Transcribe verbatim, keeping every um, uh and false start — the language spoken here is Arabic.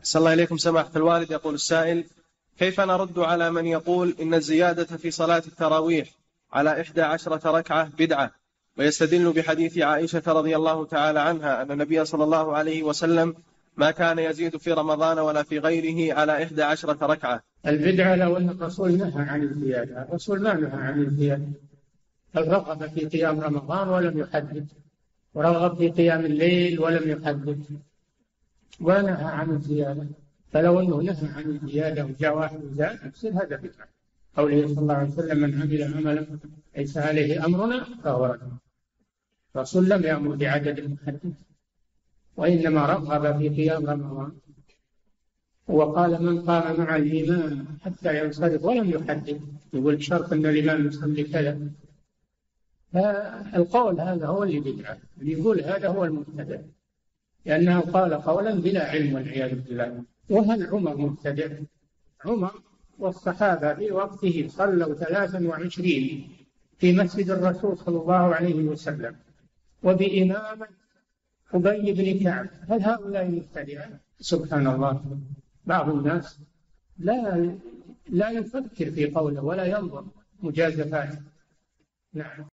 صلى الله إليكم سماحة الوالد. يقول السائل: كيف نرد على من يقول إن الزيادة في صلاة التراويح على إحدى عشرة ركعة بدعة، ويستدل بحديث عائشة رضي الله تعالى عنها أن النبي صلى الله عليه وسلم ما كان يزيد في رمضان ولا في غيره على إحدى عشرة ركعة؟ البدعة لو أن الرسول نهى عن الزيادة، الرسول ما نهى عن الزيادة، بل رغب في قيام رمضان ولم يحدد، ورغب في قيام الليل ولم يحدد، ونهى عن الزيادة. فلو أنه نهى عن الزيادة وجاء واحد وزاد يصير هذا بدعة. قوله صلى الله عليه وسلم: من عمل عملا ليس عليه أمرنا فهو رد. الرسول لم يأمر بعدد محدد، وإنما رغب في قيام رمضان، وقال: من قام مع الإمام حتى ينصرف، ولم يحدد يقول شرط أن الإمام يصلي كذا. فالقول هذا هو اللي بدعة، اللي يقول هذا هو المبتدع، لأنه قال قولا بلا علم والعياذ بالله. وهل عمر مبتدع؟ عمر والصحابة في وقته صلوا ثلاثا وعشرين في مسجد الرسول صلى الله عليه وسلم وبإمامة أبي بن كعب. هل هؤلاء مبتدعون؟ سبحان الله. بعض الناس لا لا يفكر في قوله ولا ينظر مجازفاته. نعم.